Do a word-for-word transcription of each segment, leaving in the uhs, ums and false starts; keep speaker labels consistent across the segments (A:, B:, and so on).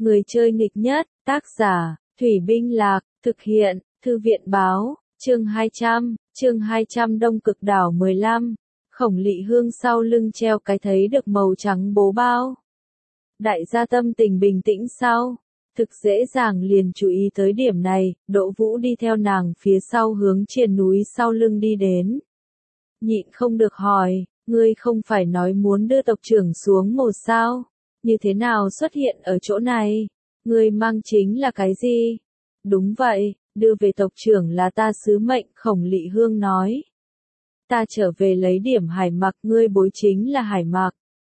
A: Người chơi nghịch nhất, tác giả, Thủy Binh Lạc, thực hiện, Thư viện Báo, chương hai trăm, chương hai trăm Đông Cực Đảo mười lăm, Khổng Lị Hương sau lưng treo cái thấy được màu trắng bố bao. Đại gia tâm tình bình tĩnh sau, thực dễ dàng liền chú ý tới điểm này, Đỗ Vũ đi theo nàng phía sau hướng triền núi sau lưng đi đến. Nhịn không được hỏi, ngươi không phải nói muốn đưa tộc trưởng xuống một sao? Như thế nào xuất hiện ở chỗ này? Ngươi mang chính là cái gì? Đúng vậy, đưa về tộc trưởng là ta sứ mệnh, Khổng Lị Hương nói. Ta trở về lấy điểm hải mặc, ngươi bối chính là hải mặc.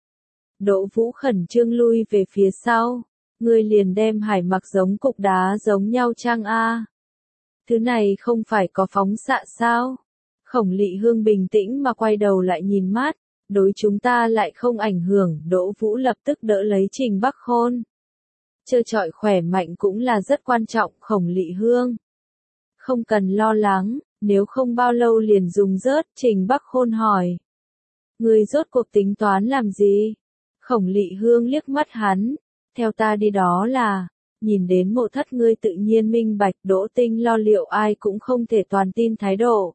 A: Đỗ Vũ khẩn trương lui về phía sau. Ngươi liền đem hải mặc giống cục đá giống nhau chăng a? Thứ này không phải có phóng xạ sao? Khổng Lị Hương bình tĩnh mà quay đầu lại nhìn mắt, đối chúng ta lại không ảnh hưởng, Đỗ Vũ lập tức đỡ lấy Trình Bắc Khôn. Chơi trọi khỏe mạnh cũng là rất quan trọng, Khổng Lị Hương. Không cần lo lắng, nếu không bao lâu liền dùng rớt, Trình Bắc Khôn hỏi. Ngươi rốt cuộc tính toán làm gì? Khổng Lị Hương liếc mắt hắn, theo ta đi đó là, nhìn đến Mộ Thất ngươi tự nhiên minh bạch, Đỗ Tinh lo liệu ai cũng không thể toàn tin thái độ.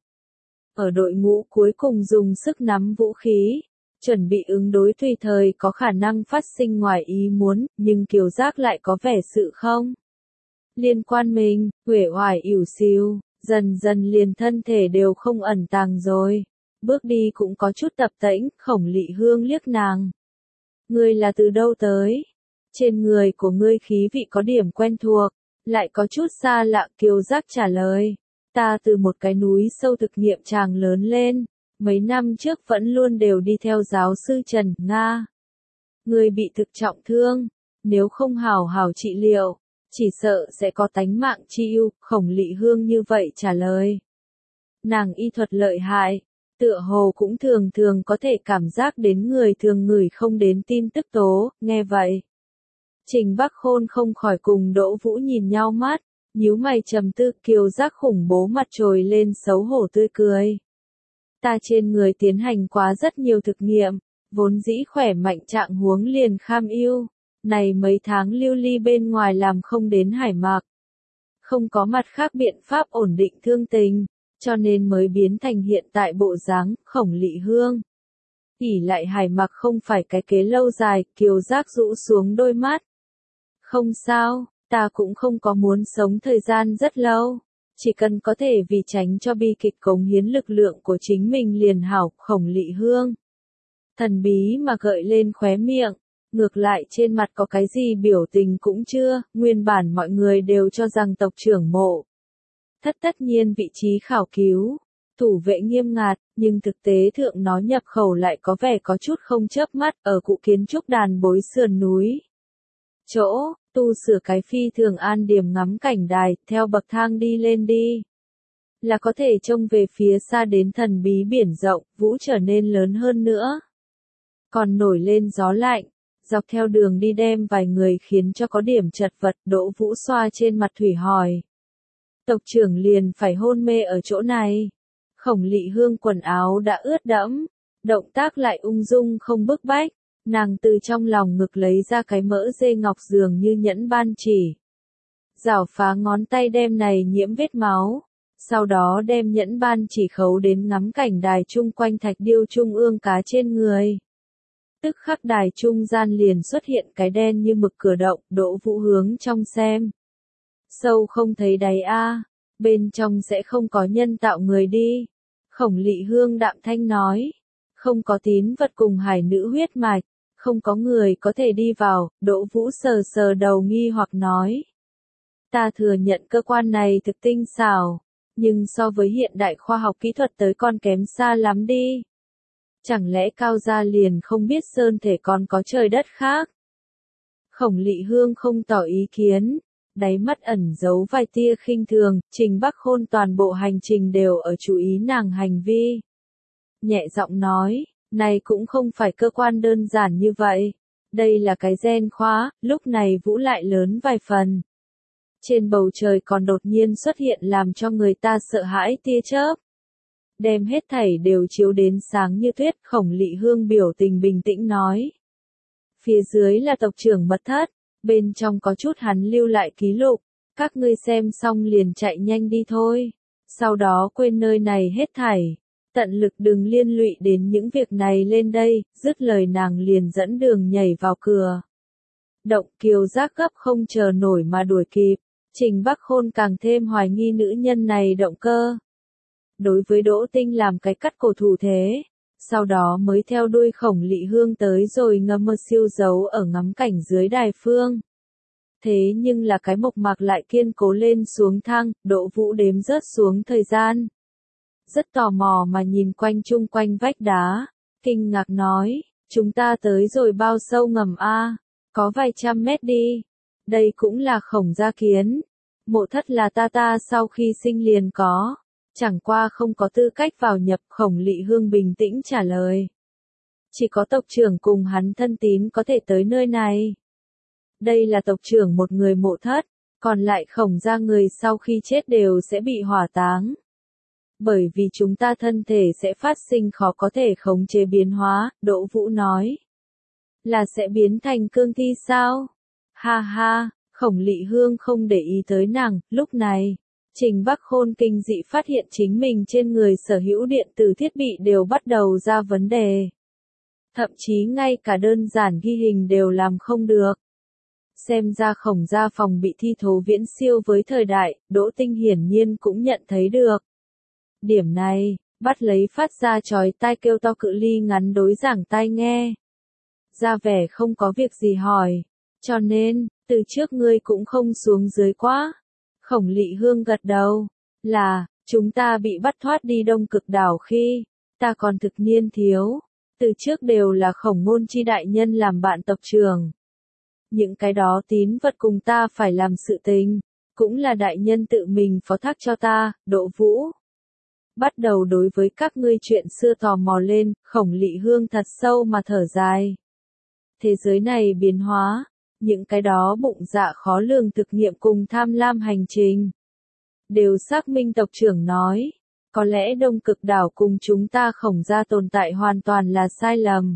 A: Ở đội ngũ cuối cùng dùng sức nắm vũ khí, chuẩn bị ứng đối tùy thời có khả năng phát sinh ngoài ý muốn, nhưng Kiều Giác lại có vẻ sự không liên quan mình, uể oải ỉu xìu, dần dần liền thân thể đều không ẩn tàng rồi, bước đi cũng có chút tập tễnh, Khổng Lị Hương liếc nàng. Ngươi là từ đâu tới? Trên người của ngươi khí vị có điểm quen thuộc, lại có chút xa lạ, Kiều Giác trả lời. Ta từ một cái núi sâu thực nghiệm tràng lớn lên, mấy năm trước vẫn luôn đều đi theo giáo sư Trần, Nga. Người bị thực trọng thương, nếu không hào hào trị liệu, chỉ sợ sẽ có tánh mạng chi ưu, Khổng Lị Hương như vậy trả lời. Nàng y thuật lợi hại, tựa hồ cũng thường thường có thể cảm giác đến người thường ngửi không đến tin tức tố, nghe vậy. Trình Bắc Khôn không khỏi cùng Đỗ Vũ nhìn nhau mắt. Nhíu mày trầm tư, Kiều Giác khủng bố mặt trồi lên xấu hổ tươi cười. Ta trên người tiến hành quá rất nhiều thực nghiệm, vốn dĩ khỏe mạnh trạng huống liền kham ưu. Này mấy tháng lưu ly bên ngoài làm không đến hải mạc. Không có mặt khác biện pháp ổn định thương tình, cho nên mới biến thành hiện tại bộ dáng, Khổng Lị Hương. ỉ lại hải mạc không phải cái kế lâu dài, Kiều Giác rũ xuống đôi mắt. Không sao. Ta cũng không có muốn sống thời gian rất lâu, chỉ cần có thể vì tránh cho bi kịch cống hiến lực lượng của chính mình liền hảo, Khổng Lị Hương. Thần bí mà gợi lên khóe miệng, ngược lại trên mặt có cái gì biểu tình cũng chưa, nguyên bản mọi người đều cho rằng tộc trưởng Mộ Thất tất nhiên vị trí khảo cứu, thủ vệ nghiêm ngặt, nhưng thực tế thượng nó nhập khẩu lại có vẻ có chút không chớp mắt ở cụ kiến trúc đàn bối sườn núi. Chỗ, tu sửa cái phi thường an điểm ngắm cảnh đài, theo bậc thang đi lên đi. Là có thể trông về phía xa đến thần bí biển rộng, vũ trở nên lớn hơn nữa. Còn nổi lên gió lạnh, dọc theo đường đi đem vài người khiến cho có điểm chật vật, Đỗ Vũ xoa trên mặt thủy hỏi. Tộc trưởng liền phải hôn mê ở chỗ này. Khổng Lị Hương quần áo đã ướt đẫm, động tác lại ung dung không bức bách. Nàng từ trong lòng ngực lấy ra cái mỡ dê ngọc dường như nhẫn ban chỉ. Rảo phá ngón tay đem này nhiễm vết máu. Sau đó đem nhẫn ban chỉ khấu đến ngắm cảnh đài chung quanh thạch điêu trung ương cá trên người. Tức khắc đài trung gian liền xuất hiện cái đen như mực cửa động, Đỗ Vũ hướng trong xem. Sâu không thấy đáy a, bên trong sẽ không có nhân tạo người đi. Khổng Lị Hương đạm thanh nói. Không có tín vật cùng hải nữ huyết mạch. Không có người có thể đi vào, Đỗ Vũ sờ sờ đầu nghi hoặc nói. Ta thừa nhận cơ quan này thực tinh xảo, nhưng so với hiện đại khoa học kỹ thuật tới con kém xa lắm đi. Chẳng lẽ cao gia liền không biết sơn thể còn có trời đất khác? Khổng Lị Hương không tỏ ý kiến, đáy mắt ẩn giấu vài tia khinh thường, Trình Bắc Khôn toàn bộ hành trình đều ở chú ý nàng hành vi. Nhẹ giọng nói. Này cũng không phải cơ quan đơn giản như vậy. Đây là cái gen khóa, lúc này Vũ lại lớn vài phần. Trên bầu trời còn đột nhiên xuất hiện làm cho người ta sợ hãi tia chớp. Đem hết thảy đều chiếu đến sáng như tuyết, Khổng Lị Hương biểu tình bình tĩnh nói. Phía dưới là tộc trưởng Mật Thất, Bên trong có chút hắn lưu lại ký lục, các ngươi xem xong liền chạy nhanh đi thôi. Sau đó quên nơi này hết thảy. Tận lực đừng liên lụy đến những việc này lên đây, dứt lời nàng liền dẫn đường nhảy vào cửa. Động Kiều Giác gấp không chờ nổi mà đuổi kịp. Trình Bắc Khôn càng thêm hoài nghi nữ nhân này động cơ. Đối với Đỗ Tinh làm cái cắt cổ thủ thế, sau đó mới theo đuôi Khổng Lị Hương tới rồi ngâm mơ siêu giấu ở ngắm cảnh dưới đài phương. Thế nhưng là cái mộc mạc lại kiên cố lên xuống thang, Đỗ Vũ đếm rớt xuống thời gian. Rất tò mò mà nhìn quanh chung quanh vách đá, kinh ngạc nói, chúng ta tới rồi bao sâu ngầm a? Có vài trăm mét đi. Đây cũng là Khổng gia kiến. Mộ thất là ta ta sau khi sinh liền có. Chẳng qua không có tư cách vào nhập. Khổng Lị Hương bình tĩnh trả lời. Chỉ có tộc trưởng cùng hắn thân tín có thể tới nơi này. Đây là tộc trưởng một người mộ thất, còn lại Khổng gia người sau khi chết đều sẽ bị hỏa táng. Bởi vì chúng ta thân thể sẽ phát sinh khó có thể khống chế biến hóa, Đỗ Vũ nói. Là sẽ biến thành cương thi sao? Ha ha, Khổng Lị Hương không để ý tới nàng, lúc này, Trình Bắc Khôn kinh dị phát hiện chính mình trên người sở hữu điện tử thiết bị đều bắt đầu ra vấn đề. Thậm chí ngay cả đơn giản ghi hình đều làm không được. Xem ra Khổng gia phòng bị thi thố viễn siêu với thời đại, Đỗ Tinh hiển nhiên cũng nhận thấy được. Điểm này, bắt lấy phát ra chói tai kêu to cự ly ngắn đối giảng tai nghe. Ra vẻ không có việc gì hỏi, cho nên, từ trước ngươi cũng không xuống dưới quá. Khổng Lị Hương gật đầu, là, chúng ta bị bắt thoát đi Đông Cực đảo khi, ta còn thực niên thiếu, từ trước đều là Khổng Ngôn Chi đại nhân làm bạn tộc trưởng. Những cái đó tín vật cùng ta phải làm sự tình, cũng là đại nhân tự mình phó thác cho ta, Đỗ Vũ. Bắt đầu đối với các ngươi chuyện xưa tò mò lên, Khổng Lị Hương thật sâu mà thở dài. Thế giới này biến hóa, những cái đó bụng dạ khó lường thực nghiệm cùng tham lam hành trình. Đều xác minh tộc trưởng nói, có lẽ Đông Cực đảo cùng chúng ta Khổng gia tồn tại hoàn toàn là sai lầm.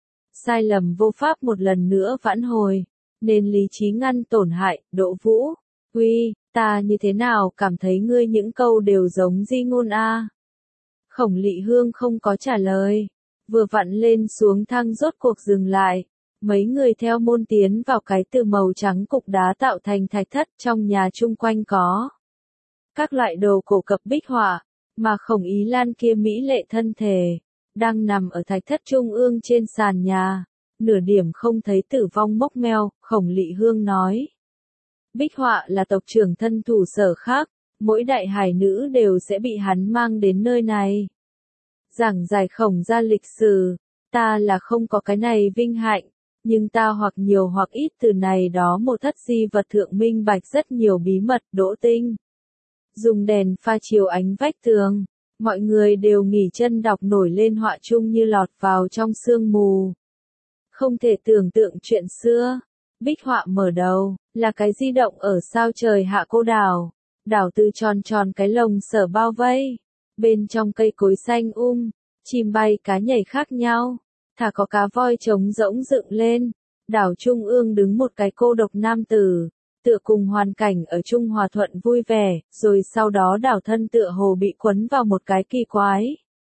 A: Sai lầm vô pháp một lần nữa vãn hồi, nên lý trí ngăn tổn hại, Đỗ Vũ. Uy, ta như thế nào cảm thấy ngươi những câu đều giống di ngôn a? Khổng Lị Hương không có trả lời, vừa vặn lên xuống thang rốt cuộc dừng lại. Mấy người theo môn tiến vào cái từ màu trắng cục đá tạo thành thạch thất trong nhà chung quanh có. Các loại đồ cổ cập bích họa, mà Khổng Ý Lan kia mỹ lệ thân thể, đang nằm ở thạch thất trung ương trên sàn nhà, nửa điểm không thấy tử vong mốc meo, Khổng Lị Hương nói. Bích họa là tộc trưởng thân thủ sở khác, mỗi đại hải nữ đều sẽ bị hắn mang đến nơi này. Giảng giải Khổng gia lịch sử, ta là không có cái này vinh hạnh. Nhưng ta hoặc nhiều hoặc ít từ này đó một thất di vật thượng minh bạch rất nhiều bí mật. Đỗ Tinh dùng đèn pha chiếu ánh vách tường, mọi người đều nghỉ chân đọc nổi lên họa chung như lọt vào trong sương mù. Không thể tưởng tượng chuyện xưa. Bích họa mở đầu, là cái di động ở sao trời hạ cô đảo. Đảo từ tròn tròn cái lồng sở bao vây. Bên trong cây cối xanh um, chim bay cá nhảy khác nhau. Thả có cá voi trống rỗng dựng lên, đảo trung ương đứng một cái cô độc nam tử, tựa cùng hoàn cảnh ở chung hòa thuận vui vẻ, rồi sau đó đảo thân tựa hồ bị quấn vào một cái kỳ quái.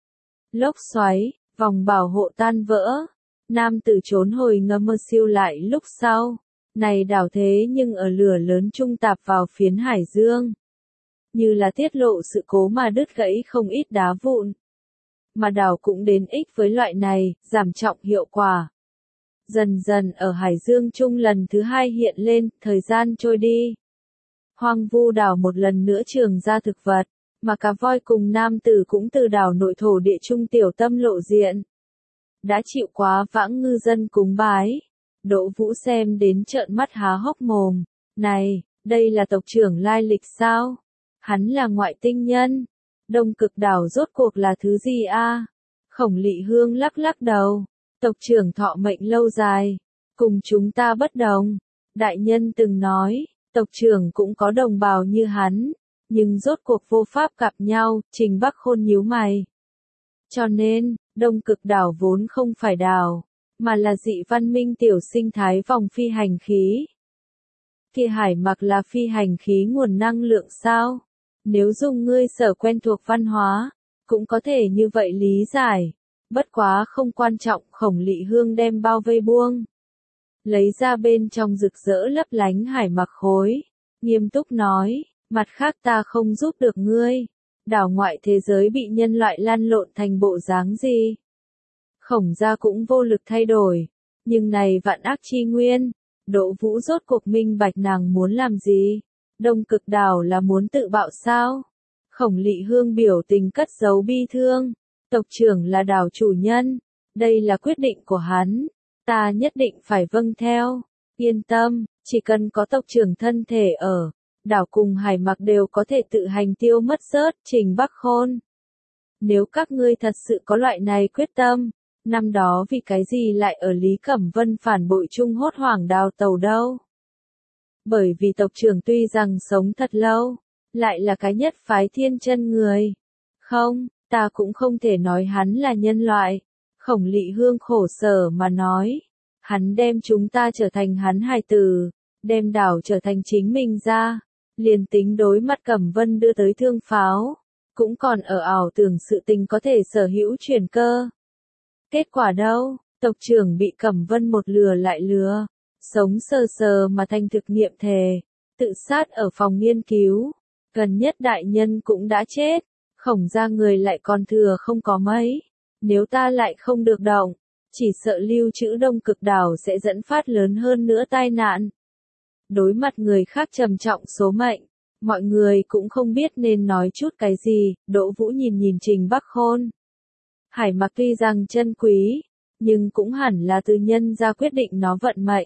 A: Lốc xoáy, vòng bảo hộ tan vỡ, nam tử trốn hồi ngâm mơ siêu lại lúc sau, này đảo thế nhưng ở lửa lớn trung tạp vào phiến hải dương. Như là tiết lộ sự cố mà đứt gãy không ít đá vụn. Mà đảo cũng đến ích với loại này, giảm trọng hiệu quả. Dần dần ở Hải Dương Trung lần thứ hai hiện lên, thời gian trôi đi. Hoang vu đảo một lần nữa trường ra thực vật, mà cá voi cùng nam tử cũng từ đảo nội thổ địa trung tiểu tâm lộ diện. Đã chịu quá vãng ngư dân cúng bái. Đỗ Vũ xem đến trợn mắt há hốc mồm. Này, đây là tộc trưởng lai lịch sao? Hắn là ngoại tinh nhân. Đông Cực đảo rốt cuộc là thứ gì a? Khổng Lị Hương lắc lắc đầu. Tộc trưởng thọ mệnh lâu dài. Cùng chúng ta bất đồng. Đại nhân từng nói, tộc trưởng cũng có đồng bào như hắn. Nhưng rốt cuộc vô pháp gặp nhau, Trình Bắc Khôn nhíu mày. Cho nên, Đông Cực đảo vốn không phải đảo, mà là dị văn minh tiểu sinh thái vòng phi hành khí. Kia Hải Mặc là phi hành khí nguồn năng lượng sao? Nếu dùng ngươi sở quen thuộc văn hóa, cũng có thể như vậy lý giải. Bất quá không quan trọng, Khổng Lị Hương đem bao vây buông. Lấy ra bên trong rực rỡ lấp lánh Hải Mặc khối. Nghiêm túc nói, mặt khác ta không giúp được ngươi. Đảo ngoại thế giới bị nhân loại lăn lộn thành bộ dáng gì? Khổng gia cũng vô lực thay đổi. Nhưng này vạn ác chi nguyên, Đỗ Vũ rốt cuộc minh bạch nàng muốn làm gì? Đông Cực Đảo là muốn tự bạo sao? Khổng Lị Hương biểu tình cất giấu bi thương. Tộc trưởng là đảo chủ nhân. Đây là quyết định của hắn. Ta nhất định phải vâng theo. Yên tâm, chỉ cần có tộc trưởng thân thể ở, đảo cùng Hải Mặc đều có thể tự hành tiêu mất rớt Trình Bắc Khôn. Nếu các ngươi thật sự có loại này quyết tâm, năm đó vì cái gì lại ở Lý Cẩm Vân phản bội chung hốt hoảng đào tàu đâu? Bởi vì tộc trưởng tuy rằng sống thật lâu, lại là cái nhất phái thiên chân người. Không, ta cũng không thể nói hắn là nhân loại. Khổng Lị Hương khổ sở mà nói. Hắn đem chúng ta trở thành hắn hài tử, đem đảo trở thành chính mình ra. Liền tính đối mặt Cẩm Vân đưa tới thương pháo, cũng còn ở ảo tưởng sự tình có thể sở hữu chuyển cơ. Kết quả đâu, tộc trưởng bị Cẩm Vân một lừa lại lừa, sống sờ sờ mà thành thực nghiệm thề, tự sát ở phòng nghiên cứu. Gần nhất đại nhân cũng đã chết, Khổng gia người lại còn thừa không có mấy. Nếu ta lại không được động, chỉ sợ lưu trữ Đông Cực Đảo sẽ dẫn phát lớn hơn nữa tai nạn. Đối mặt người khác trầm trọng số mệnh, mọi người cũng không biết nên nói chút cái gì. Đỗ Vũ nhìn nhìn Trình Bắc Khôn. Hải Mặc tuy rằng chân quý, nhưng cũng hẳn là từ nhân ra quyết định nó vận mệnh.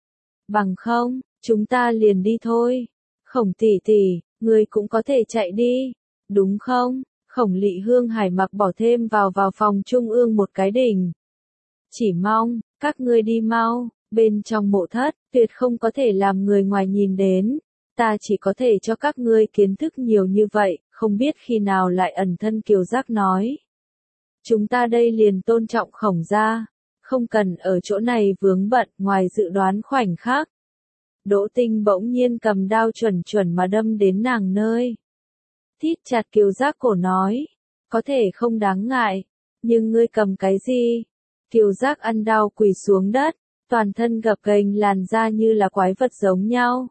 A: Bằng không, chúng ta liền đi thôi. Khổng tỷ tỷ, ngươi cũng có thể chạy đi, đúng không? Khổng Lị Hương Hải Mặc bỏ thêm vào vào phòng trung ương một cái đỉnh. Chỉ mong, các ngươi đi mau, bên trong mộ thất, tuyệt không có thể làm người ngoài nhìn đến. Ta chỉ có thể cho các ngươi kiến thức nhiều như vậy, không biết khi nào lại ẩn thân Kiều Giác nói. Chúng ta đây liền tôn trọng Khổng gia, không cần ở chỗ này vướng bận ngoài dự đoán khoảnh khắc. Đỗ Tinh bỗng nhiên cầm đao chuẩn chuẩn mà đâm đến nàng nơi. Thít chặt Kiều Giác cổ nói, có thể không đáng ngại, nhưng ngươi cầm cái gì? Kiều Giác ăn đau quỳ xuống đất, toàn thân gập ghềnh làn da như là quái vật giống nhau.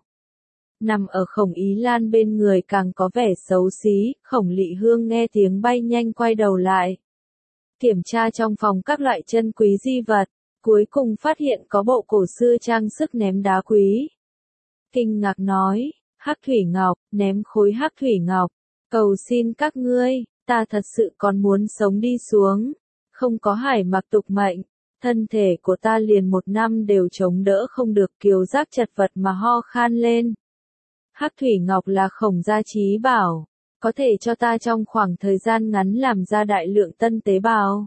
A: Nằm ở Khổng Ý Lan bên người càng có vẻ xấu xí. Khổng Lị Hương nghe tiếng bay nhanh quay đầu lại. Kiểm tra trong phòng các loại chân quý di vật, cuối cùng phát hiện có bộ cổ xưa trang sức ném đá quý. Kinh ngạc nói, hắc thủy ngọc, ném khối hắc thủy ngọc. Cầu xin các ngươi, ta thật sự còn muốn sống đi xuống. Không có Hải Mặc tục mệnh, thân thể của ta liền một năm đều chống đỡ không được. Kiều Giác chật vật mà ho khan lên. Hắc thủy ngọc là Khổng gia chí bảo, có thể cho ta trong khoảng thời gian ngắn làm ra đại lượng tân tế bào.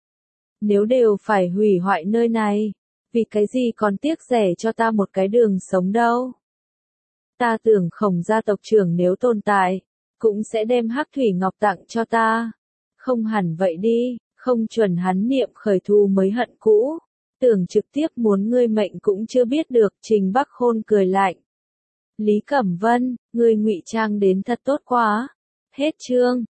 A: Nếu đều phải hủy hoại nơi này, vì cái gì còn tiếc rẻ cho ta một cái đường sống đâu? Ta tưởng Khổng gia tộc trưởng nếu tồn tại, cũng sẽ đem hắc thủy ngọc tặng cho ta. Không hẳn vậy đi, không chuẩn hắn niệm khởi thù mới hận cũ. Tưởng trực tiếp muốn ngươi mệnh cũng chưa biết được. Trình Bắc Khôn cười lạnh. Lý Cẩm Vân, ngươi ngụy trang đến thật tốt quá. Hết chương.